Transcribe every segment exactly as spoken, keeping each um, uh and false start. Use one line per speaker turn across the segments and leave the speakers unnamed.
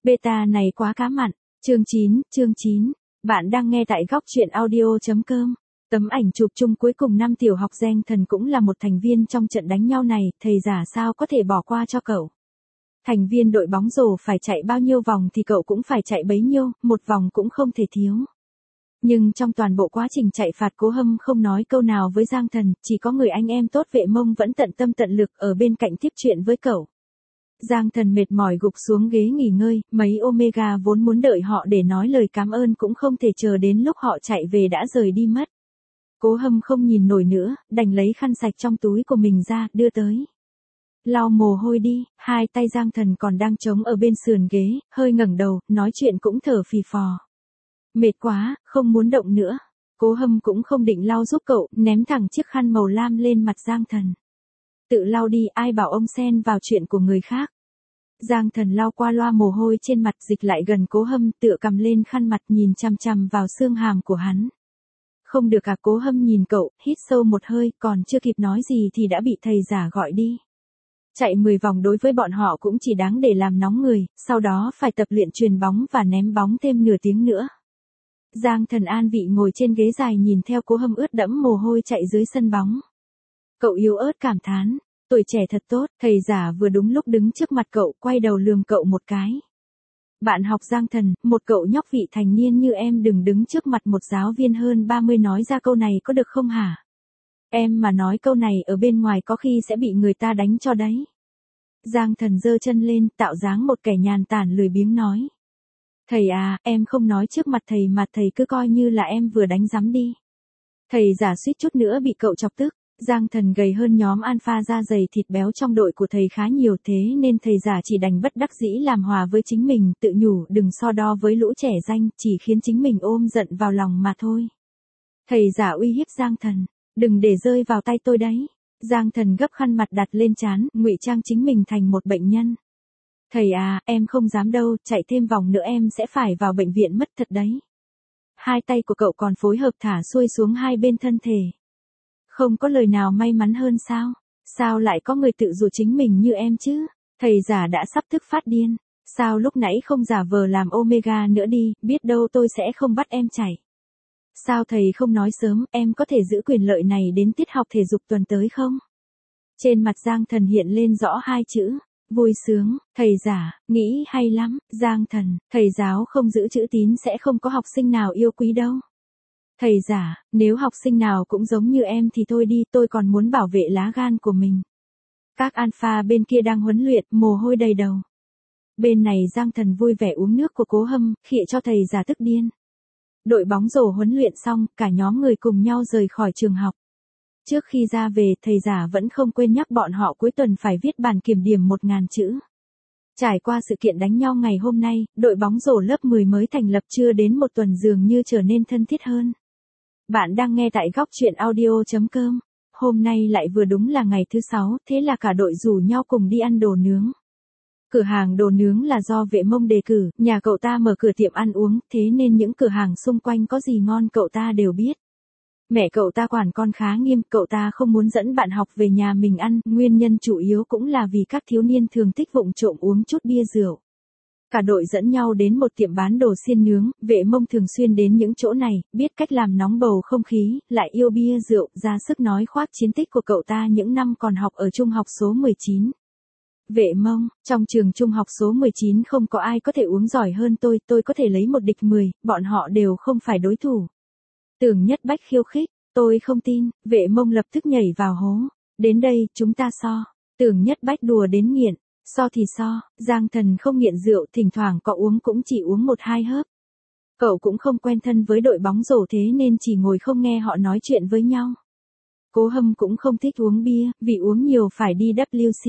Beta này quá cá mặn. Chương chín, chương chín. Bạn đang nghe tại góc truyện audio.com. Tấm ảnh chụp chung cuối cùng năm tiểu học Giang Thần cũng là một thành viên trong trận đánh nhau này, thầy giả sao có thể bỏ qua cho cậu. Thành viên đội bóng rổ phải chạy bao nhiêu vòng thì cậu cũng phải chạy bấy nhiêu, một vòng cũng không thể thiếu. Nhưng trong toàn bộ quá trình chạy phạt Cố Hâm không nói câu nào với Giang Thần, chỉ có người anh em tốt Vệ Mông vẫn tận tâm tận lực ở bên cạnh tiếp chuyện với cậu. Giang Thần mệt mỏi gục xuống ghế nghỉ ngơi, mấy Omega vốn muốn đợi họ để nói lời cảm ơn cũng không thể chờ đến lúc họ chạy về đã rời đi mất. Cố Hâm không nhìn nổi nữa, đành lấy khăn sạch trong túi của mình ra, đưa tới. Lau mồ hôi đi, hai tay Giang Thần còn đang trống ở bên sườn ghế, hơi ngẩng đầu, nói chuyện cũng thở phì phò. Mệt quá, không muốn động nữa. Cố Hâm cũng không định lau giúp cậu, ném thẳng chiếc khăn màu lam lên mặt Giang Thần. Tự lau đi, ai bảo ông xen vào chuyện của người khác. Giang Thần lau qua loa mồ hôi trên mặt, dịch lại gần Cố Hâm, tựa cầm lên khăn mặt nhìn chằm chằm vào xương hàm của hắn. Không được à? Cố Hâm nhìn cậu, hít sâu một hơi, còn chưa kịp nói gì thì đã bị thầy giả gọi đi. Chạy mười vòng đối với bọn họ cũng chỉ đáng để làm nóng người, sau đó phải tập luyện chuyền bóng và ném bóng thêm nửa tiếng nữa. Giang Thần an vị ngồi trên ghế dài nhìn theo Cố Hâm ướt đẫm mồ hôi chạy dưới sân bóng. Cậu yếu ớt cảm thán, tuổi trẻ thật tốt, thầy giả vừa đúng lúc đứng trước mặt cậu, quay đầu lườm cậu một cái. Bạn học Giang Thần, một cậu nhóc vị thành niên như em đừng đứng trước mặt một giáo viên hơn ba mươi nói ra câu này có được không hả? Em mà nói câu này ở bên ngoài có khi sẽ bị người ta đánh cho đấy. Giang Thần giơ chân lên, tạo dáng một kẻ nhàn tản lười biếng nói. Thầy à, em không nói trước mặt thầy mà thầy cứ coi như là em vừa đánh giám đi. Thầy giả suýt chút nữa bị cậu chọc tức. Giang Thần gầy hơn nhóm alpha da dày thịt béo trong đội của thầy khá nhiều, thế nên thầy giả chỉ đành bất đắc dĩ làm hòa với chính mình, tự nhủ đừng so đo với lũ trẻ danh, chỉ khiến chính mình ôm giận vào lòng mà thôi. Thầy giả uy hiếp Giang Thần, đừng để rơi vào tay tôi đấy. Giang Thần gấp khăn mặt đặt lên trán, ngụy trang chính mình thành một bệnh nhân. Thầy à, em không dám đâu, chạy thêm vòng nữa em sẽ phải vào bệnh viện mất thật đấy. Hai tay của cậu còn phối hợp thả xuôi xuống hai bên thân thể. Không có lời nào may mắn hơn sao? Sao lại có người tự dụ chính mình như em chứ? Thầy giả đã sắp tức phát điên. Sao lúc nãy không giả vờ làm Omega nữa đi, biết đâu tôi sẽ không bắt em chạy. Sao thầy không nói sớm, em có thể giữ quyền lợi này đến tiết học thể dục tuần tới không? Trên mặt Giang Thần hiện lên rõ hai chữ, vui sướng. Thầy giả, nghĩ hay lắm. Giang Thần, thầy giáo không giữ chữ tín sẽ không có học sinh nào yêu quý đâu. Thầy giả, nếu học sinh nào cũng giống như em thì thôi đi, tôi còn muốn bảo vệ lá gan của mình. Các alpha bên kia đang huấn luyện, mồ hôi đầy đầu. Bên này Giang Thần vui vẻ uống nước của Cố Hâm, khịa cho thầy giả tức điên. Đội bóng rổ huấn luyện xong, cả nhóm người cùng nhau rời khỏi trường học. Trước khi ra về, thầy giả vẫn không quên nhắc bọn họ cuối tuần phải viết bản kiểm điểm một ngàn chữ. Trải qua sự kiện đánh nhau ngày hôm nay, đội bóng rổ lớp mười mới thành lập chưa đến một tuần dường như trở nên thân thiết hơn. Bạn đang nghe tại góc truyện audio.com. Hôm nay lại vừa đúng là ngày thứ sáu, thế là cả đội rủ nhau cùng đi ăn đồ nướng. Cửa hàng đồ nướng là do Vệ Mông đề cử, nhà cậu ta mở cửa tiệm ăn uống, thế nên những cửa hàng xung quanh có gì ngon cậu ta đều biết. Mẹ cậu ta quản con khá nghiêm, cậu ta không muốn dẫn bạn học về nhà mình ăn, nguyên nhân chủ yếu cũng là vì các thiếu niên thường thích vụng trộm uống chút bia rượu. Cả đội dẫn nhau đến một tiệm bán đồ xiên nướng, Vệ Mông thường xuyên đến những chỗ này, biết cách làm nóng bầu không khí, lại yêu bia rượu, ra sức nói khoác chiến tích của cậu ta những năm còn học ở trung học số mười chín. Vệ Mông, trong trường trung học số mười chín không có ai có thể uống giỏi hơn tôi, tôi có thể lấy một địch mười, bọn họ đều không phải đối thủ. Tưởng Nhất Bách khiêu khích, tôi không tin. Vệ Mông lập tức nhảy vào hố. Đến đây, chúng ta so. Tưởng Nhất Bách đùa đến nghiện. So thì so, Giang Thần không nghiện rượu, thỉnh thoảng có uống cũng chỉ uống một hai hớp. Cậu cũng không quen thân với đội bóng rổ thế nên chỉ ngồi không nghe họ nói chuyện với nhau. Cố Hâm cũng không thích uống bia, vì uống nhiều phải đi W C.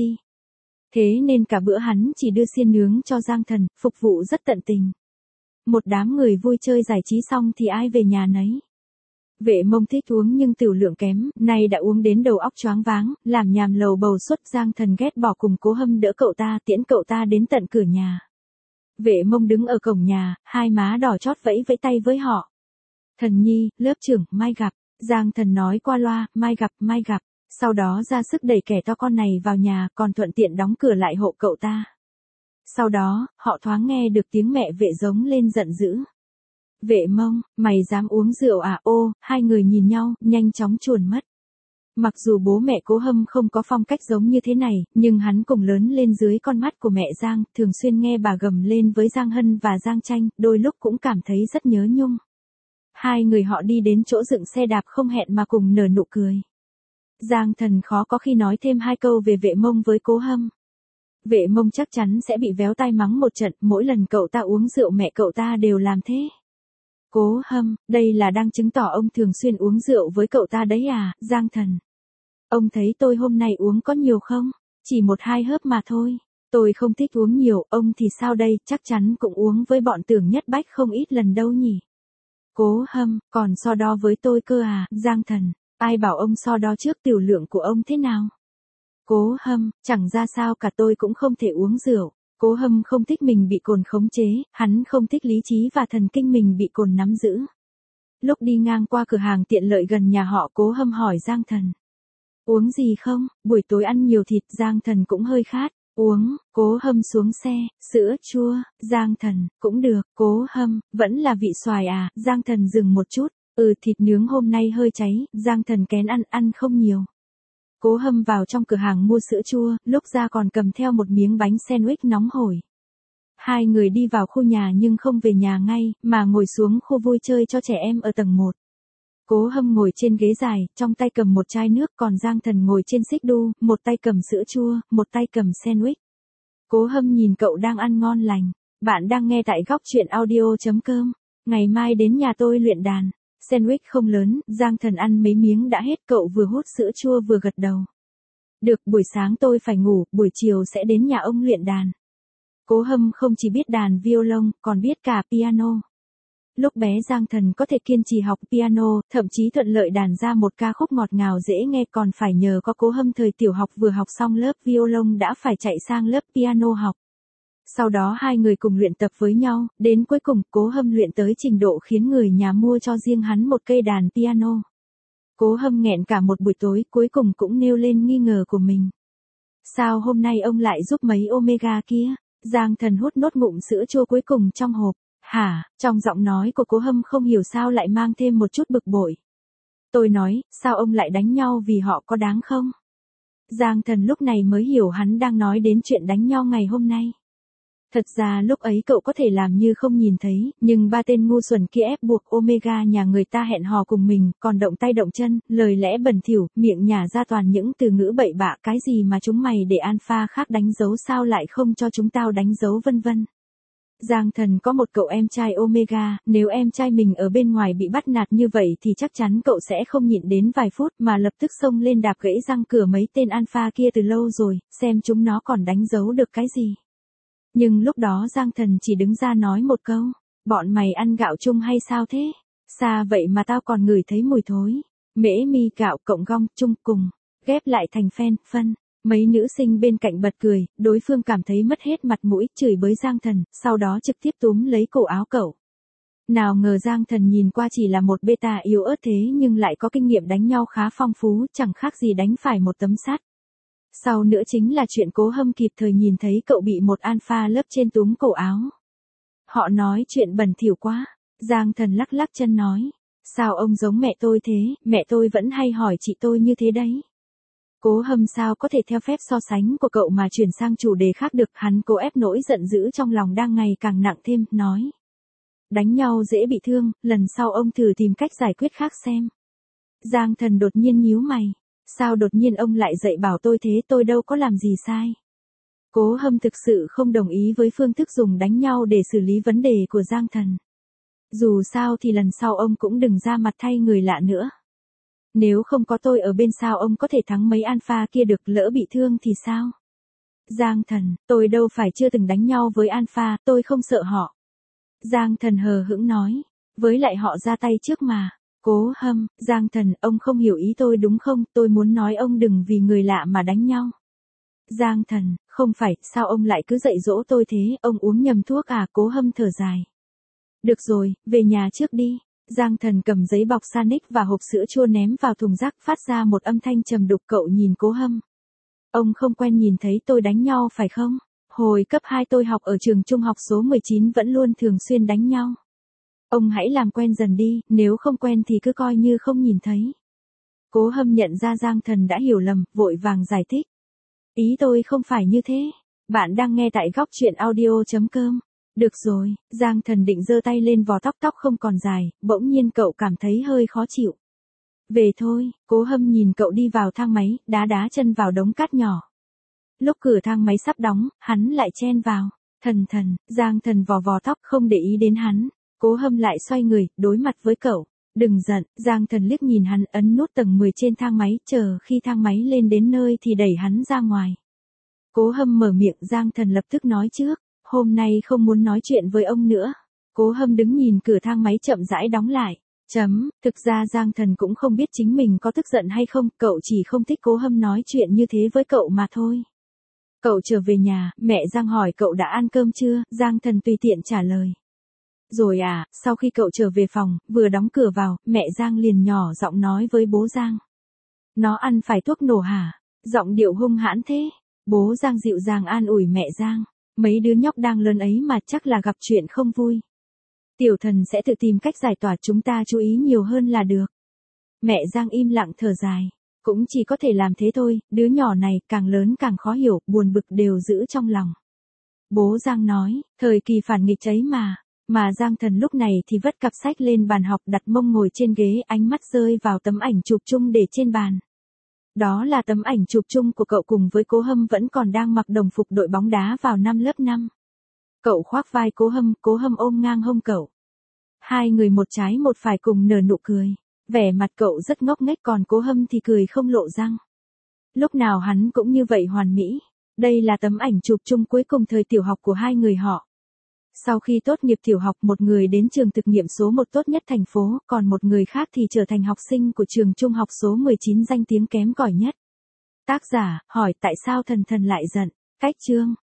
Thế nên cả bữa hắn chỉ đưa xiên nướng cho Giang Thần, phục vụ rất tận tình. Một đám người vui chơi giải trí xong thì ai về nhà nấy. Vệ Mông thích uống nhưng tiểu lượng kém, nay đã uống đến đầu óc choáng váng, làm nhảm lầu bầu suốt. Giang Thần ghét bỏ cùng Cố Hâm đỡ cậu ta, tiễn cậu ta đến tận cửa nhà. Vệ Mông đứng ở cổng nhà, hai má đỏ chót vẫy vẫy tay với họ. Thần nhi, lớp trưởng, mai gặp. Giang Thần nói qua loa, mai gặp, mai gặp. Sau đó ra sức đẩy kẻ to con này vào nhà, còn thuận tiện đóng cửa lại hộ cậu ta. Sau đó, họ thoáng nghe được tiếng mẹ vệ giống lên giận dữ. Vệ Mông, mày dám uống rượu à? Ô, hai người nhìn nhau, nhanh chóng chuồn mất. Mặc dù bố mẹ Cố Hâm không có phong cách giống như thế này, nhưng hắn cùng lớn lên dưới con mắt của mẹ Giang, thường xuyên nghe bà gầm lên với Giang Hân và Giang Tranh, đôi lúc cũng cảm thấy rất nhớ nhung. Hai người họ đi đến chỗ dựng xe đạp không hẹn mà cùng nở nụ cười. Giang Thần khó có khi nói thêm hai câu về Vệ Mông với Cố Hâm. Vệ Mông chắc chắn sẽ bị véo tai mắng một trận, mỗi lần cậu ta uống rượu mẹ cậu ta đều làm thế. Cố Hâm, đây là đang chứng tỏ ông thường xuyên uống rượu với cậu ta đấy à? Giang Thần. Ông thấy tôi hôm nay uống có nhiều không? Chỉ một hai hớp mà thôi. Tôi không thích uống nhiều, ông thì sao đây? Chắc chắn cũng uống với bọn Tưởng Nhất Bách không ít lần đâu nhỉ? Cố Hâm, còn so đo với tôi cơ à? Giang Thần, ai bảo ông so đo trước tiểu lượng của ông thế nào? Cố Hâm, chẳng ra sao cả, tôi cũng không thể uống rượu. Cố Hâm không thích mình bị cồn khống chế, hắn không thích lý trí và thần kinh mình bị cồn nắm giữ. Lúc đi ngang qua cửa hàng tiện lợi gần nhà họ, Cố Hâm hỏi Giang Thần. Uống gì không? Buổi tối ăn nhiều thịt. Giang Thần cũng hơi khát. Uống. Cố Hâm xuống xe. Sữa chua. Giang Thần, cũng được. Cố Hâm, vẫn là vị xoài à? Giang Thần dừng một chút. Ừ, thịt nướng hôm nay hơi cháy. Giang Thần kén ăn, ăn không nhiều. Cố Hâm vào trong cửa hàng mua sữa chua, lúc ra còn cầm theo một miếng bánh sandwich nóng hổi. Hai người đi vào khu nhà nhưng không về nhà ngay, mà ngồi xuống khu vui chơi cho trẻ em ở tầng một. Cố Hâm ngồi trên ghế dài, trong tay cầm một chai nước, còn Giang Thần ngồi trên xích đu, một tay cầm sữa chua, một tay cầm sandwich. Cố Hâm nhìn cậu đang ăn ngon lành. Bạn đang nghe tại góc truyện audio chấm com. Ngày mai đến nhà tôi luyện đàn. Sandwich không lớn, Giang Thần ăn mấy miếng đã hết, cậu vừa hút sữa chua vừa gật đầu. Được, buổi sáng tôi phải ngủ, buổi chiều sẽ đến nhà ông luyện đàn. Cố Hâm không chỉ biết đàn violon, còn biết cả piano. Lúc bé Giang Thần có thể kiên trì học piano, thậm chí thuận lợi đàn ra một ca khúc ngọt ngào dễ nghe, còn phải nhờ có Cố Hâm thời tiểu học vừa học xong lớp violon đã phải chạy sang lớp piano học. Sau đó hai người cùng luyện tập với nhau, đến cuối cùng Cố Hâm luyện tới trình độ khiến người nhà mua cho riêng hắn một cây đàn piano. Cố Hâm nghẹn cả một buổi tối, cuối cùng cũng nêu lên nghi ngờ của mình. Sao hôm nay ông lại giúp mấy Omega kia? Giang Thần hút nốt ngụm sữa chua cuối cùng trong hộp. Hả? Trong giọng nói của Cố Hâm không hiểu sao lại mang thêm một chút bực bội. Tôi nói, sao ông lại đánh nhau, vì họ có đáng không? Giang Thần lúc này mới hiểu hắn đang nói đến chuyện đánh nhau ngày hôm nay. Thật ra lúc ấy cậu có thể làm như không nhìn thấy, nhưng ba tên ngu xuẩn kia ép buộc Omega nhà người ta hẹn hò cùng mình, còn động tay động chân, lời lẽ bẩn thỉu, miệng nhả ra toàn những từ ngữ bậy bạ, cái gì mà chúng mày để alpha khác đánh dấu sao lại không cho chúng tao đánh dấu vân vân. Giang Thần có một cậu em trai Omega, nếu em trai mình ở bên ngoài bị bắt nạt như vậy thì chắc chắn cậu sẽ không nhịn đến vài phút mà lập tức xông lên đạp gãy răng cửa mấy tên alpha kia từ lâu rồi, xem chúng nó còn đánh dấu được cái gì. Nhưng lúc đó Giang Thần chỉ đứng ra nói một câu, bọn mày ăn gạo chung hay sao thế? Xa vậy mà tao còn ngửi thấy mùi thối. Mễ mi gạo cộng gong chung cùng, ghép lại thành phen, phân. Mấy nữ sinh bên cạnh bật cười, đối phương cảm thấy mất hết mặt mũi, chửi bới Giang Thần, sau đó trực tiếp túm lấy cổ áo cậu. Nào ngờ Giang Thần nhìn qua chỉ là một beta yếu ớt thế nhưng lại có kinh nghiệm đánh nhau khá phong phú, chẳng khác gì đánh phải một tấm sắt. Sau nữa chính là chuyện Cố Hâm kịp thời nhìn thấy cậu bị một alpha lớp trên túm cổ áo. Họ nói chuyện bẩn thỉu quá. Giang Thần lắc lắc chân nói. Sao ông giống mẹ tôi thế, mẹ tôi vẫn hay hỏi chị tôi như thế đấy. Cố Hâm sao có thể theo phép so sánh của cậu mà chuyển sang chủ đề khác được, hắn cố ép nỗi giận dữ trong lòng đang ngày càng nặng thêm, nói. Đánh nhau dễ bị thương, lần sau ông thử tìm cách giải quyết khác xem. Giang Thần đột nhiên nhíu mày. Sao đột nhiên ông lại dạy bảo tôi thế, tôi đâu có làm gì sai. Cố Hâm thực sự không đồng ý với phương thức dùng đánh nhau để xử lý vấn đề của Giang Thần. Dù sao thì lần sau ông cũng đừng ra mặt thay người lạ nữa. Nếu không có tôi ở bên sao ông có thể thắng mấy alpha kia được, lỡ bị thương thì sao? Giang Thần, tôi đâu phải chưa từng đánh nhau với alpha, tôi không sợ họ. Giang Thần hờ hững nói, với lại họ ra tay trước mà. Cố Hâm, Giang Thần, ông không hiểu ý tôi đúng không, tôi muốn nói ông đừng vì người lạ mà đánh nhau. Giang Thần, không phải, sao ông lại cứ dạy dỗ tôi thế, ông uống nhầm thuốc à? Cố Hâm thở dài. Được rồi, về nhà trước đi. Giang Thần cầm giấy bọc Sanic và hộp sữa chua ném vào thùng rác, phát ra một âm thanh trầm đục. Cậu nhìn Cố Hâm. Ông không quen nhìn thấy tôi đánh nhau phải không? Hồi cấp hai tôi học ở trường trung học số mười chín vẫn luôn thường xuyên đánh nhau. Ông hãy làm quen dần đi, nếu không quen thì cứ coi như không nhìn thấy. Cố Hâm nhận ra Giang Thần đã hiểu lầm, vội vàng giải thích. Ý tôi không phải như thế. Bạn đang nghe tại góc truyện audio.com. Được rồi, Giang Thần định giơ tay lên vò tóc tóc không còn dài, bỗng nhiên cậu cảm thấy hơi khó chịu. Về thôi, Cố Hâm nhìn cậu đi vào thang máy, đá đá chân vào đống cát nhỏ. Lúc cửa thang máy sắp đóng, hắn lại chen vào. Thần thần, Giang Thần vò vò tóc không để ý đến hắn. Cố Hâm lại xoay người, đối mặt với cậu. Đừng giận, Giang Thần liếc nhìn hắn ấn nút tầng mười trên thang máy, chờ khi thang máy lên đến nơi thì đẩy hắn ra ngoài. Cố Hâm mở miệng, Giang Thần lập tức nói trước, hôm nay không muốn nói chuyện với ông nữa. Cố Hâm đứng nhìn cửa thang máy chậm rãi đóng lại. Chấm, thực ra Giang Thần cũng không biết chính mình có tức giận hay không, cậu chỉ không thích Cố Hâm nói chuyện như thế với cậu mà thôi. Cậu trở về nhà, mẹ Giang hỏi cậu đã ăn cơm chưa, Giang Thần tùy tiện trả lời. Rồi à, sau khi cậu trở về phòng, vừa đóng cửa vào, mẹ Giang liền nhỏ giọng nói với bố Giang. Nó ăn phải thuốc nổ hả? Giọng điệu hung hãn thế. Bố Giang dịu dàng an ủi mẹ Giang. Mấy đứa nhóc đang lớn ấy mà chắc là gặp chuyện không vui. Tiểu Thần sẽ tự tìm cách giải tỏa, chúng ta chú ý nhiều hơn là được. Mẹ Giang im lặng thở dài. Cũng chỉ có thể làm thế thôi, đứa nhỏ này càng lớn càng khó hiểu, buồn bực đều giữ trong lòng. Bố Giang nói, thời kỳ phản nghịch ấy mà. Mà Giang Thần lúc này thì vất cặp sách lên bàn học, đặt mông ngồi trên ghế, ánh mắt rơi vào tấm ảnh chụp chung để trên bàn. Đó là tấm ảnh chụp chung của cậu cùng với Cố Hâm vẫn còn đang mặc đồng phục đội bóng đá vào năm lớp năm. Cậu khoác vai Cố Hâm, Cố Hâm ôm ngang hông cậu. Hai người một trái một phải cùng nở nụ cười. Vẻ mặt cậu rất ngốc nghếch, còn Cố Hâm thì cười không lộ răng. Lúc nào hắn cũng như vậy hoàn mỹ. Đây là tấm ảnh chụp chung cuối cùng thời tiểu học của hai người họ. Sau khi tốt nghiệp tiểu học, một người đến trường thực nghiệm số một tốt nhất thành phố, còn một người khác thì trở thành học sinh của trường trung học số mười chín danh tiếng kém cỏi nhất. Tác giả, hỏi tại sao Thần Thần lại giận. Cách chương.